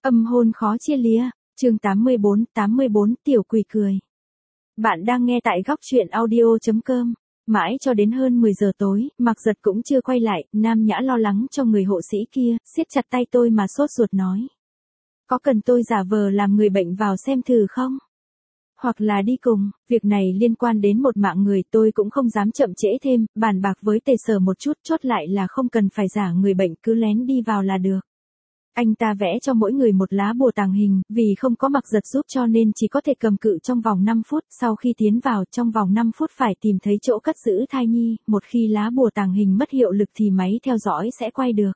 Âm hôn khó chia lìa, chương 84 tiểu quỷ cười. Bạn đang nghe tại góc truyện audio.com. Mãi cho đến hơn 10 giờ tối, Mạc Giật cũng chưa quay lại, Nam Nhã lo lắng cho người hộ sĩ kia, siết chặt tay tôi mà sốt ruột nói. Có cần tôi giả vờ làm người bệnh vào xem thử không? Hoặc là đi cùng, việc này liên quan đến một mạng người, tôi cũng không dám chậm trễ thêm, bàn bạc với Tề Sở một chút, chốt lại là không cần phải giả người bệnh, cứ lén đi vào là được. Anh ta vẽ cho mỗi người một lá bùa tàng hình, vì không có Mạc Giật giúp cho nên chỉ có thể cầm cự trong vòng 5 phút, sau khi tiến vào trong vòng 5 phút phải tìm thấy chỗ cất giữ thai nhi, một khi lá bùa tàng hình mất hiệu lực thì máy theo dõi sẽ quay được.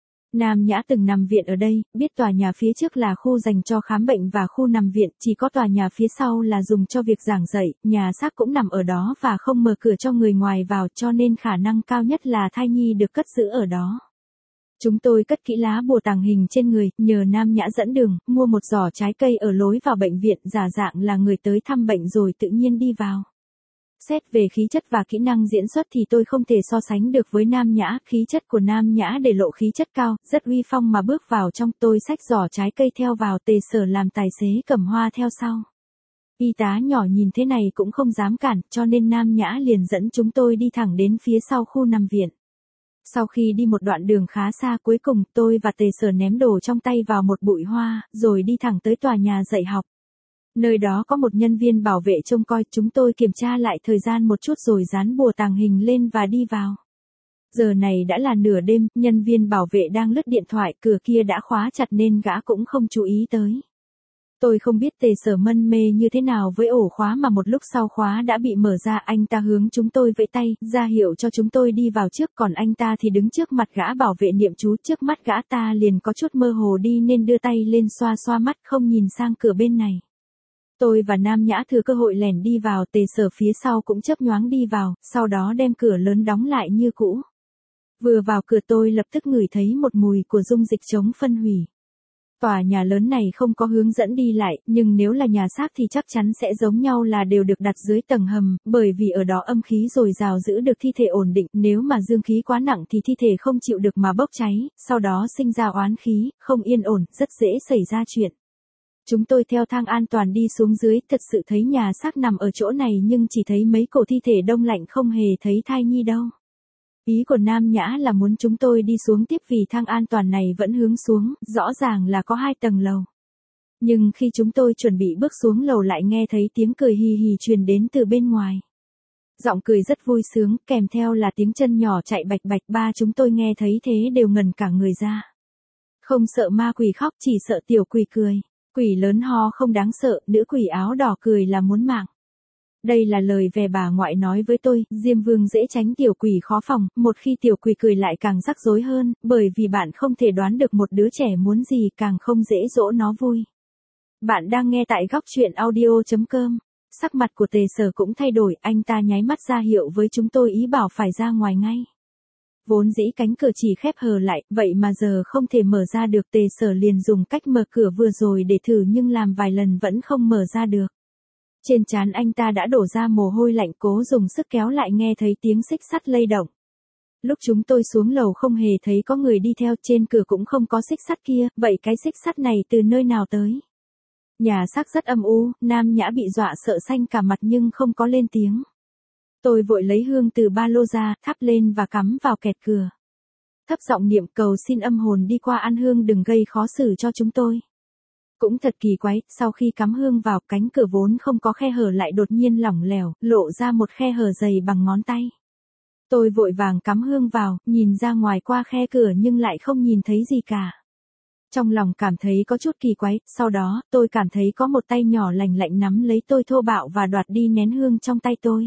Nam Nhã từng nằm viện ở đây, biết tòa nhà phía trước là khu dành cho khám bệnh và khu nằm viện, chỉ có tòa nhà phía sau là dùng cho việc giảng dạy, nhà xác cũng nằm ở đó và không mở cửa cho người ngoài vào cho nên khả năng cao nhất là thai nhi được cất giữ ở đó. Chúng tôi cất kỹ lá bùa tàng hình trên người, nhờ Nam Nhã dẫn đường, mua một giỏ trái cây ở lối vào bệnh viện, giả dạng là người tới thăm bệnh rồi tự nhiên đi vào. Xét về khí chất và kỹ năng diễn xuất thì tôi không thể so sánh được với Nam Nhã, khí chất của Nam Nhã để lộ khí chất cao, rất uy phong mà bước vào trong, tôi xách giỏ trái cây theo vào, Tề Sở làm tài xế cầm hoa theo sau. Y tá nhỏ nhìn thế này cũng không dám cản, cho nên Nam Nhã liền dẫn chúng tôi đi thẳng đến phía sau khu nằm viện. Sau khi đi một đoạn đường khá xa, cuối cùng tôi và Tề Sở ném đồ trong tay vào một bụi hoa, rồi đi thẳng tới tòa nhà dạy học. Nơi đó có một nhân viên bảo vệ trông coi, chúng tôi kiểm tra lại thời gian một chút rồi dán bùa tàng hình lên và đi vào. Giờ này đã là nửa đêm, nhân viên bảo vệ đang lướt điện thoại, cửa kia đã khóa chặt nên gã cũng không chú ý tới. Tôi không biết Tề Sở mân mê như thế nào với ổ khóa mà một lúc sau khóa đã bị mở ra, anh ta hướng chúng tôi vẫy tay, ra hiệu cho chúng tôi đi vào trước, còn anh ta thì đứng trước mặt gã bảo vệ niệm chú, trước mắt gã ta liền có chút mơ hồ đi nên đưa tay lên xoa xoa mắt, không nhìn sang cửa bên này. Tôi và Nam Nhã thừa cơ hội lẻn đi vào, Tề Sở phía sau cũng chớp nhoáng đi vào, sau đó đem cửa lớn đóng lại như cũ. Vừa vào cửa tôi lập tức ngửi thấy một mùi của dung dịch chống phân hủy. Tòa nhà lớn này không có hướng dẫn đi lại, nhưng nếu là nhà xác thì chắc chắn sẽ giống nhau là đều được đặt dưới tầng hầm, bởi vì ở đó âm khí dồi dào giữ được thi thể ổn định, nếu mà dương khí quá nặng thì thi thể không chịu được mà bốc cháy, sau đó sinh ra oán khí, không yên ổn, rất dễ xảy ra chuyện. Chúng tôi theo thang an toàn đi xuống dưới, thật sự thấy nhà xác nằm ở chỗ này nhưng chỉ thấy mấy cổ thi thể đông lạnh, không hề thấy thai nhi đâu. Ý của Nam Nhã là muốn chúng tôi đi xuống tiếp vì thang an toàn này vẫn hướng xuống, rõ ràng là có 2 tầng lầu. Nhưng khi chúng tôi chuẩn bị bước xuống lầu lại nghe thấy tiếng cười hì hì truyền đến từ bên ngoài. Giọng cười rất vui sướng, kèm theo là tiếng chân nhỏ chạy bạch bạch, ba chúng tôi nghe thấy thế đều ngẩn cả người ra. Không sợ ma quỷ khóc, chỉ sợ tiểu quỷ cười. Quỷ lớn ho không đáng sợ, nữ quỷ áo đỏ cười là muốn mạng. Đây là lời về bà ngoại nói với tôi, Diêm Vương dễ tránh tiểu quỷ khó phòng, một khi tiểu quỷ cười lại càng rắc rối hơn, bởi vì bạn không thể đoán được một đứa trẻ muốn gì, càng không dễ dỗ nó vui. Bạn đang nghe tại góc truyện audio.com. Sắc mặt của Tề Sở cũng thay đổi, anh ta nháy mắt ra hiệu với chúng tôi ý bảo phải ra ngoài ngay. Vốn dĩ cánh cửa chỉ khép hờ lại, vậy mà giờ không thể mở ra được, Tề Sở liền dùng cách mở cửa vừa rồi để thử nhưng làm vài lần vẫn không mở ra được. Trên trán anh ta đã đổ ra mồ hôi lạnh, cố dùng sức kéo lại nghe thấy tiếng xích sắt lay động. Lúc chúng tôi xuống lầu không hề thấy có người đi theo, trên cửa cũng không có xích sắt kia, vậy cái xích sắt này từ nơi nào tới? Nhà xác rất âm u, Nam Nhã bị dọa sợ xanh cả mặt nhưng không có lên tiếng. Tôi vội lấy hương từ ba lô ra, thắp lên và cắm vào kẹt cửa. Thấp giọng niệm cầu xin âm hồn đi qua ăn hương đừng gây khó xử cho chúng tôi. Cũng thật kỳ quái, sau khi cắm hương vào, cánh cửa vốn không có khe hở lại đột nhiên lỏng lẻo, lộ ra một khe hở dày bằng ngón tay. Tôi vội vàng cắm hương vào, nhìn ra ngoài qua khe cửa nhưng lại không nhìn thấy gì cả. Trong lòng cảm thấy có chút kỳ quái, sau đó, tôi cảm thấy có một tay nhỏ lành lạnh nắm lấy tôi thô bạo và đoạt đi nén hương trong tay tôi.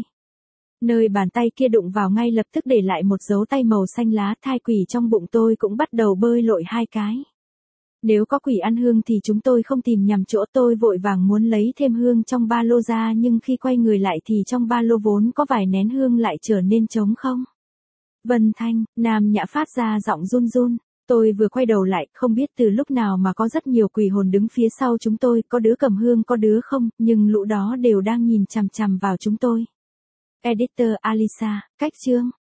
Nơi bàn tay kia đụng vào ngay lập tức để lại một dấu tay màu xanh lá, thai quỷ trong bụng tôi cũng bắt đầu bơi lội 2 cái. Nếu có quỷ ăn hương thì chúng tôi không tìm nhầm chỗ, tôi vội vàng muốn lấy thêm hương trong ba lô ra nhưng khi quay người lại thì trong ba lô vốn có vài nén hương lại trở nên trống không. Vân Thanh, Nam Nhã phát ra giọng run run. Tôi vừa quay đầu lại, không biết từ lúc nào mà có rất nhiều quỷ hồn đứng phía sau chúng tôi, có đứa cầm hương có đứa không, nhưng lũ đó đều đang nhìn chằm chằm vào chúng tôi. Editor Alisa, cách chương.